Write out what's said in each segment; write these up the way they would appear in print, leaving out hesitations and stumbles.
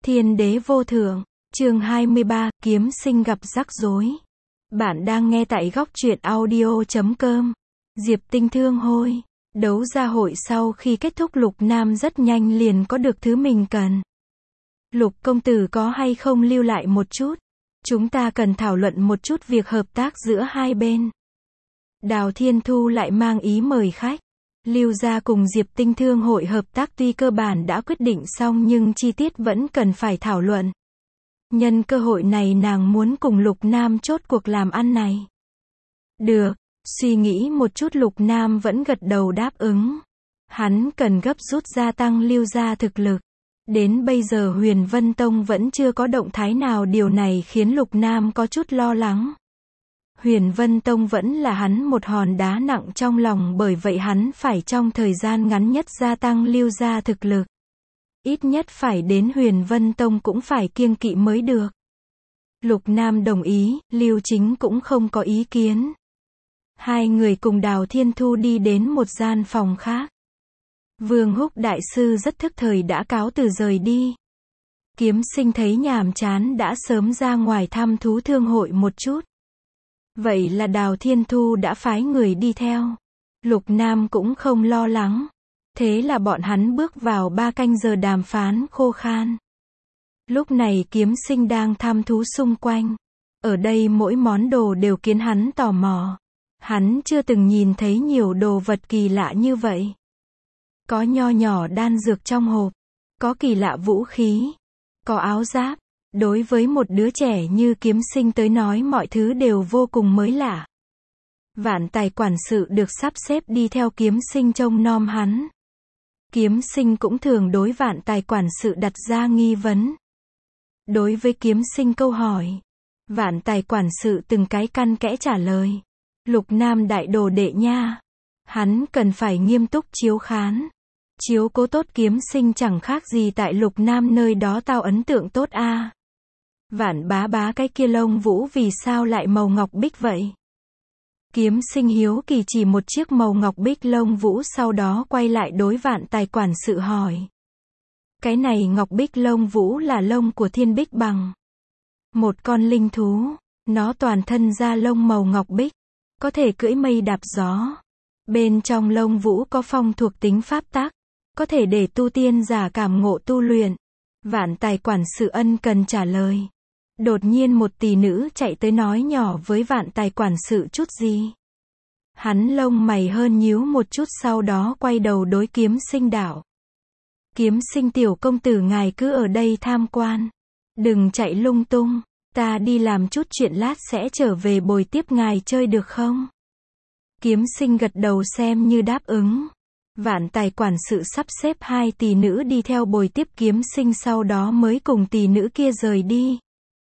Thiên đế vô thượng, chương 23, kiếm sinh gặp rắc rối. Bạn đang nghe tại góc truyện audio.com. Diệp Tinh thương hôi. Đấu gia hội sau khi kết thúc Lục Nam rất nhanh liền có được thứ mình cần. Lục công tử có hay không lưu lại một chút? Chúng ta cần thảo luận một chút việc hợp tác giữa hai bên. Đào Thiên Thu lại mang ý mời khách. Lưu gia cùng Diệp Tinh thương hội hợp tác tuy cơ bản đã quyết định xong nhưng chi tiết vẫn cần phải thảo luận. Nhân cơ hội này nàng muốn cùng Lục Nam chốt cuộc làm ăn này. Được, suy nghĩ một chút Lục Nam vẫn gật đầu đáp ứng. Hắn cần gấp rút gia tăng Lưu gia thực lực. Đến bây giờ Huyền Vân Tông vẫn chưa có động thái nào, điều này khiến Lục Nam có chút lo lắng. Huyền Vân Tông vẫn là hắn một hòn đá nặng trong lòng, bởi vậy hắn phải trong thời gian ngắn nhất gia tăng Lưu gia thực lực. Ít nhất phải đến Huyền Vân Tông cũng phải kiêng kỵ mới được. Lục Nam đồng ý, Lưu Chính cũng không có ý kiến. Hai người cùng Đào Thiên Thu đi đến một gian phòng khác. Vương Húc đại sư rất thức thời đã cáo từ rời đi. Kiếm Sinh thấy nhàm chán đã sớm ra ngoài thăm thú thương hội một chút. Vậy là Đào Thiên Thu đã phái người đi theo. Lục Nam cũng không lo lắng. Thế là bọn hắn bước vào 3 canh giờ đàm phán khô khan. Lúc này Kiếm Sinh đang thăm thú xung quanh. Ở đây mỗi món đồ đều khiến hắn tò mò. Hắn chưa từng nhìn thấy nhiều đồ vật kỳ lạ như vậy. Có nho nhỏ đan dược trong hộp. Có kỳ lạ vũ khí. Có áo giáp. Đối với một đứa trẻ như Kiếm Sinh tới nói mọi thứ đều vô cùng mới lạ. Vạn Tài quản sự được sắp xếp đi theo Kiếm Sinh trông nom hắn. Kiếm Sinh cũng thường đối Vạn Tài quản sự đặt ra nghi vấn. Đối với Kiếm Sinh câu hỏi, Vạn Tài quản sự từng cái căn kẽ trả lời. Lục Nam đại đồ đệ nha. Hắn cần phải nghiêm túc chiếu khán. Chiếu cố tốt Kiếm Sinh chẳng khác gì tại Lục Nam nơi đó tao ấn tượng tốt a. Vạn bá bá, cái kia lông vũ vì sao lại màu ngọc bích vậy? Kiếm Sinh hiếu kỳ chỉ một chiếc màu ngọc bích lông vũ, sau đó quay lại đối Vạn Tài quản sự hỏi. Cái này ngọc bích lông vũ là lông của Thiên Bích Bằng. Một con linh thú, nó toàn thân da lông màu ngọc bích, có thể cưỡi mây đạp gió. Bên trong lông vũ có phong thuộc tính pháp tắc, có thể để tu tiên giả cảm ngộ tu luyện. Vạn Tài quản sự ân cần trả lời. Đột nhiên một tỷ nữ chạy tới nói nhỏ với Vạn Tài quản sự chút gì. Hắn lông mày hơn nhíu một chút, sau đó quay đầu đối Kiếm Sinh đạo. Kiếm Sinh tiểu công tử, ngài cứ ở đây tham quan. Đừng chạy lung tung, ta đi làm chút chuyện lát sẽ trở về bồi tiếp ngài chơi được không? Kiếm Sinh gật đầu xem như đáp ứng. Vạn Tài quản sự sắp xếp 2 tỷ nữ đi theo bồi tiếp Kiếm Sinh, sau đó mới cùng tỷ nữ kia rời đi.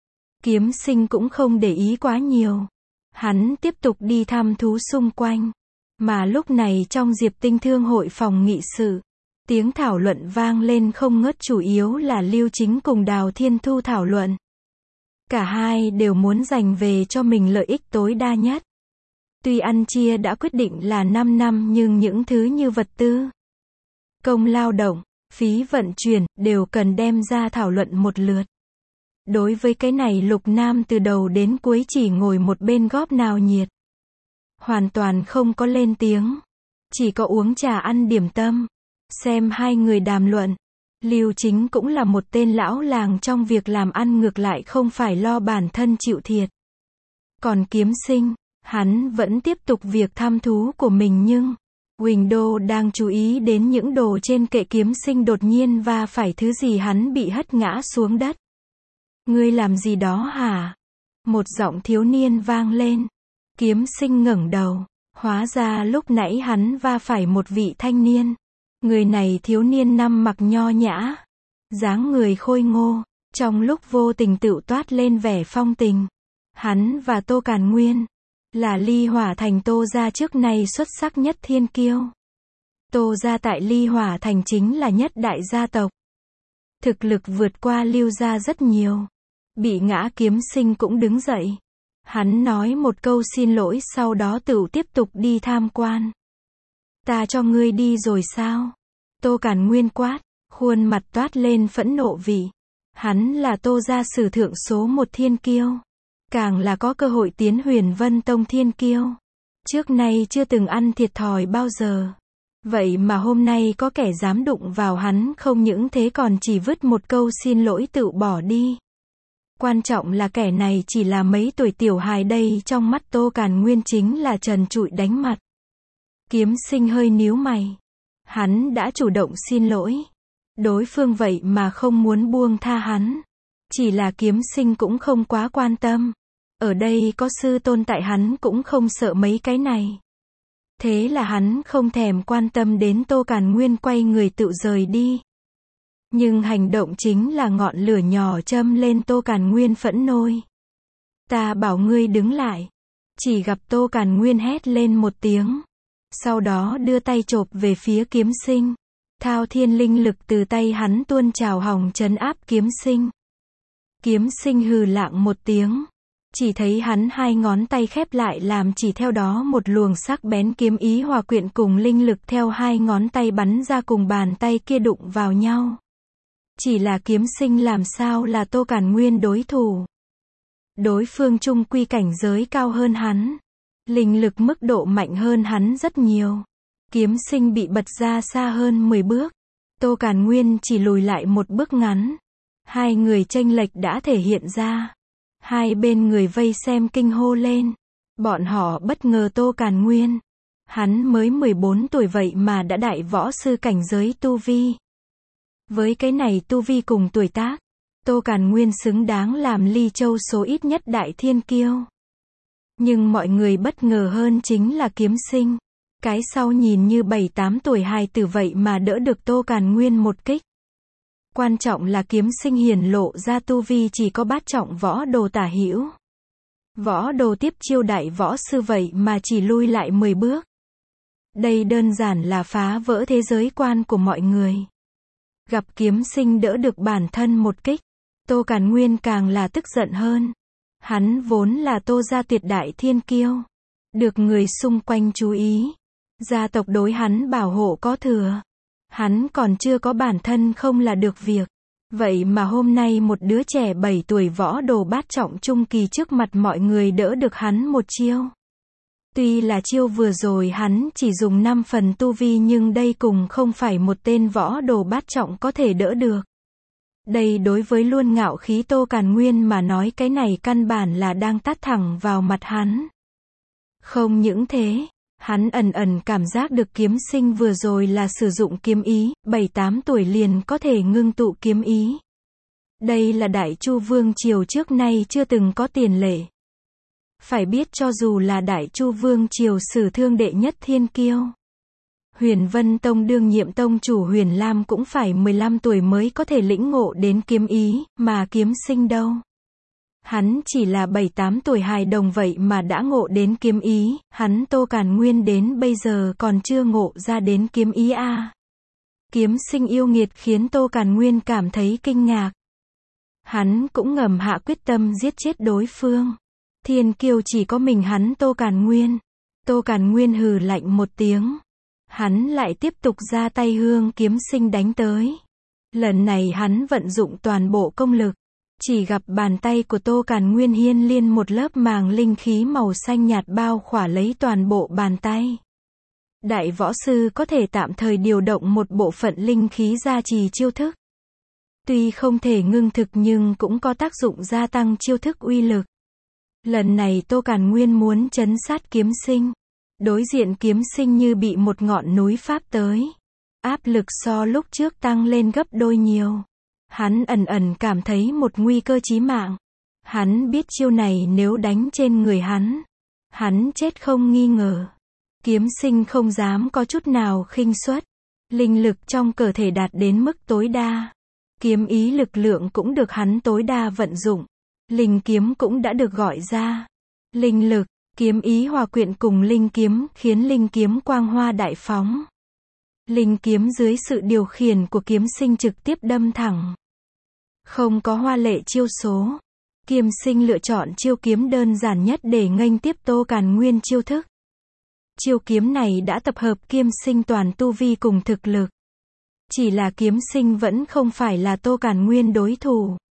Kiếm Sinh cũng không để ý quá nhiều. Hắn tiếp tục đi thăm thú xung quanh. Mà lúc này trong Diệp Tinh thương hội phòng nghị sự, tiếng thảo luận vang lên không ngớt, chủ yếu là Lưu Chính cùng Đào Thiên Thu thảo luận. Cả hai đều muốn giành về cho mình lợi ích tối đa nhất. Tuy ăn chia đã quyết định là 5 năm nhưng những thứ như vật tư, công lao động, phí vận chuyển đều cần đem ra thảo luận một lượt. Đối với cái này Lục Nam từ đầu đến cuối chỉ ngồi một bên góp nào nhiệt. Hoàn toàn không có lên tiếng. Chỉ có uống trà ăn điểm tâm. Xem hai người đàm luận. Lưu Chính cũng là một tên lão làng trong việc làm ăn, ngược lại không phải lo bản thân chịu thiệt. Còn Kiếm Sinh, hắn vẫn tiếp tục việc thăm thú của mình, nhưng Huỳnh Đô đang chú ý đến những đồ trên kệ Kiếm Sinh đột nhiên va phải thứ gì, hắn bị hất ngã xuống đất. Ngươi làm gì đó hả? Một giọng thiếu niên vang lên. Kiếm Sinh ngẩng đầu. Hóa ra lúc nãy hắn va phải một vị thanh niên. Người này thiếu niên năm mặc nho nhã, dáng người khôi ngô, trong lúc vô tình tựu toát lên vẻ phong tình. Hắn và Tô Càn Nguyên là Ly Hỏa Thành Tô gia trước nay xuất sắc nhất thiên kiêu. Tô gia tại Ly Hỏa Thành chính là nhất đại gia tộc. Thực lực vượt qua Lưu gia rất nhiều. Bị ngã Kiếm Sinh cũng đứng dậy. Hắn nói một câu xin lỗi, sau đó tựu tiếp tục đi tham quan. Ta cho ngươi đi rồi sao? Tô Càn Nguyên quát, khuôn mặt toát lên phẫn nộ vị. Hắn là Tô gia sử thượng số một thiên kiêu. Càng là có cơ hội tiến Huyền Vân Tông thiên kiêu. Trước nay chưa từng ăn thiệt thòi bao giờ. Vậy mà hôm nay có kẻ dám đụng vào hắn, không những thế còn chỉ vứt một câu xin lỗi tự bỏ đi. Quan trọng là kẻ này chỉ là mấy tuổi tiểu hài đây, trong mắt Tô Càn Nguyên chính là trần trụi đánh mặt. Kiếm Sinh hơi nhíu mày. Hắn đã chủ động xin lỗi. Đối phương vậy mà không muốn buông tha hắn. Chỉ là Kiếm Sinh cũng không quá quan tâm. Ở đây có sư tôn tại, hắn cũng không sợ mấy cái này. Thế là hắn không thèm quan tâm đến Tô Càn Nguyên, quay người tự rời đi. Nhưng hành động chính là ngọn lửa nhỏ châm lên Tô Càn Nguyên phẫn nôi. Ta bảo ngươi đứng lại. Chỉ gặp Tô Càn Nguyên hét lên một tiếng. Sau đó đưa tay chộp về phía Kiếm Sinh. Thao thiên linh lực từ tay hắn tuôn trào hòng trấn áp Kiếm Sinh. Kiếm Sinh hừ lạng một tiếng. Chỉ thấy hắn hai ngón tay khép lại làm chỉ, theo đó một luồng sắc bén kiếm ý hòa quyện cùng linh lực theo hai ngón tay bắn ra, cùng bàn tay kia đụng vào nhau. Chỉ là Kiếm Sinh làm sao là Tô Càn Nguyên đối thủ. Đối phương chung quy cảnh giới cao hơn hắn. Linh lực mức độ mạnh hơn hắn rất nhiều. Kiếm Sinh bị bật ra xa hơn 10 bước. Tô Càn Nguyên chỉ lùi lại một bước ngắn. Hai người chênh lệch đã thể hiện ra. Hai bên người vây xem kinh hô lên. Bọn họ bất ngờ Tô Càn Nguyên. Hắn mới 14 tuổi vậy mà đã đại võ sư cảnh giới tu vi. Với cái này tu vi cùng tuổi tác, Tô Càn Nguyên xứng đáng làm Ly Châu số ít nhất đại thiên kiêu. Nhưng mọi người bất ngờ hơn chính là Kiếm Sinh. Cái sau nhìn như 7-8 tuổi hài tử vậy mà đỡ được Tô Càn Nguyên một kích. Quan trọng là Kiếm Sinh hiển lộ ra tu vi chỉ có bát trọng võ đồ tả hữu. Võ đồ tiếp chiêu đại võ sư vậy mà chỉ lui lại 10 bước. Đây đơn giản là phá vỡ thế giới quan của mọi người. Gặp Kiếm Sinh đỡ được bản thân một kích, Tô Càn Nguyên càng là tức giận hơn. Hắn vốn là Tô gia tuyệt đại thiên kiêu. Được người xung quanh chú ý. Gia tộc đối hắn bảo hộ có thừa. Hắn còn chưa có bản thân không là được việc. Vậy mà hôm nay một đứa trẻ 7 tuổi võ đồ bát trọng trung kỳ trước mặt mọi người đỡ được hắn một chiêu. Tuy là chiêu vừa rồi hắn chỉ dùng 5 phần tu vi, nhưng đây cùng không phải một tên võ đồ bát trọng có thể đỡ được. Đây đối với luôn ngạo khí Tô Càn Nguyên mà nói, cái này căn bản là đang tát thẳng vào mặt hắn. Không những thế, hắn ẩn ẩn cảm giác được Kiếm Sinh vừa rồi là sử dụng kiếm ý, 7-8 tuổi liền có thể ngưng tụ kiếm ý. Đây là Đại Chu Vương Triều trước nay chưa từng có tiền lệ. Phải biết cho dù là Đại Chu Vương Triều sử thương đệ nhất thiên kiêu, Huyền Vân Tông đương nhiệm tông chủ Huyền Lam cũng phải 15 tuổi mới có thể lĩnh ngộ đến kiếm ý, mà Kiếm Sinh đâu. Hắn chỉ là 7-8 tuổi hài đồng vậy mà đã ngộ đến kiếm ý, hắn Tô Càn Nguyên đến bây giờ còn chưa ngộ ra đến kiếm ý a. Kiếm Sinh yêu nghiệt khiến Tô Càn Nguyên cảm thấy kinh ngạc. Hắn cũng ngầm hạ quyết tâm giết chết đối phương. Thiên kiêu chỉ có mình hắn Tô Càn Nguyên. Tô Càn Nguyên hừ lạnh một tiếng. Hắn lại tiếp tục ra tay hướng Kiếm Sinh đánh tới. Lần này hắn vận dụng toàn bộ công lực. Chỉ gặp bàn tay của Tô Càn Nguyên hiên liên một lớp màng linh khí màu xanh nhạt bao khỏa lấy toàn bộ bàn tay. Đại võ sư có thể tạm thời điều động một bộ phận linh khí gia trì chiêu thức. Tuy không thể ngưng thực nhưng cũng có tác dụng gia tăng chiêu thức uy lực. Lần này Tô Càn Nguyên muốn trấn sát Kiếm Sinh. Đối diện Kiếm Sinh như bị một ngọn núi pháp tới. Áp lực so lúc trước tăng lên gấp đôi nhiều. Hắn ẩn ẩn cảm thấy một nguy cơ chí mạng. Hắn biết chiêu này nếu đánh trên người hắn chết không nghi ngờ. Kiếm Sinh không dám có chút nào khinh suất. Linh lực trong cơ thể đạt đến mức tối đa. Kiếm ý lực lượng cũng được hắn tối đa vận dụng. Linh kiếm cũng đã được gọi ra. Linh lực, kiếm ý hòa quyện cùng linh kiếm khiến linh kiếm quang hoa đại phóng. Linh kiếm dưới sự điều khiển của Kiếm Sinh trực tiếp đâm thẳng. Không có hoa lệ chiêu số. Kiếm Sinh lựa chọn chiêu kiếm đơn giản nhất để nghênh tiếp Tô Càn Nguyên chiêu thức. Chiêu kiếm này đã tập hợp Kiếm Sinh toàn tu vi cùng thực lực. Chỉ là Kiếm Sinh vẫn không phải là Tô Càn Nguyên đối thủ.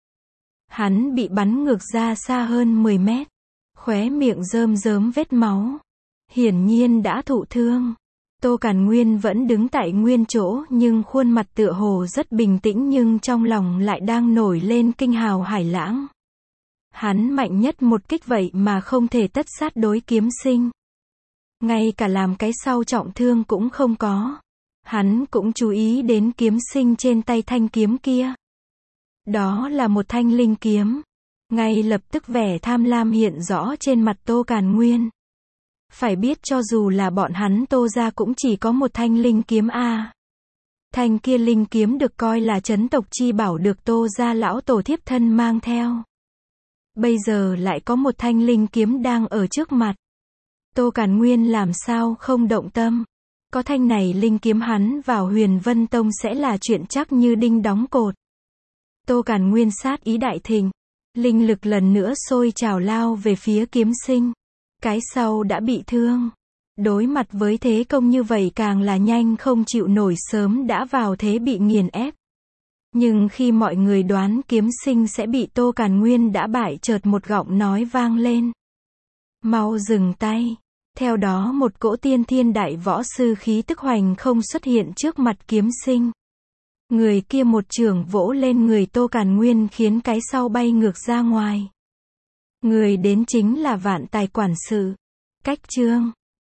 Hắn bị bắn ngược ra xa hơn 10 mét. Khóe miệng rơm rớm vết máu. Hiển nhiên đã thụ thương. Tô Càn Nguyên vẫn đứng tại nguyên chỗ nhưng khuôn mặt tựa hồ rất bình tĩnh nhưng trong lòng lại đang nổi lên kinh hào hải lãng. Hắn mạnh nhất một kích vậy mà không thể tất sát đối kiếm sinh. Ngay cả làm cái sau trọng thương cũng không có. Hắn cũng chú ý đến kiếm sinh trên tay thanh kiếm kia. Đó là một thanh linh kiếm. Ngay lập tức vẻ tham lam hiện rõ trên mặt Tô Càn Nguyên. Phải biết cho dù là bọn hắn Tô gia cũng chỉ có một thanh linh kiếm a. Thanh kia linh kiếm được coi là trấn tộc chi bảo được Tô gia lão tổ thiếp thân mang theo. Bây giờ lại có một thanh linh kiếm đang ở trước mặt. Tô Càn Nguyên làm sao không động tâm. Có thanh này linh kiếm hắn vào Huyền Vân Tông sẽ là chuyện chắc như đinh đóng cột. Tô Càn Nguyên sát ý đại thịnh. Linh lực lần nữa sôi trào lao về phía kiếm sinh. Cái sau đã bị thương. Đối mặt với thế công như vậy càng là nhanh không chịu nổi sớm đã vào thế bị nghiền ép. Nhưng khi mọi người đoán kiếm sinh sẽ bị Tô Càn Nguyên đã bại chợt một giọng nói vang lên. Mau dừng tay. Theo đó một cỗ tiên thiên đại võ sư khí tức hoành không xuất hiện trước mặt kiếm sinh. Người kia một chưởng vỗ lên người Tô Càn Nguyên khiến cái sau bay ngược ra ngoài. Người đến chính là Vạn Tài quản sự. Cách chương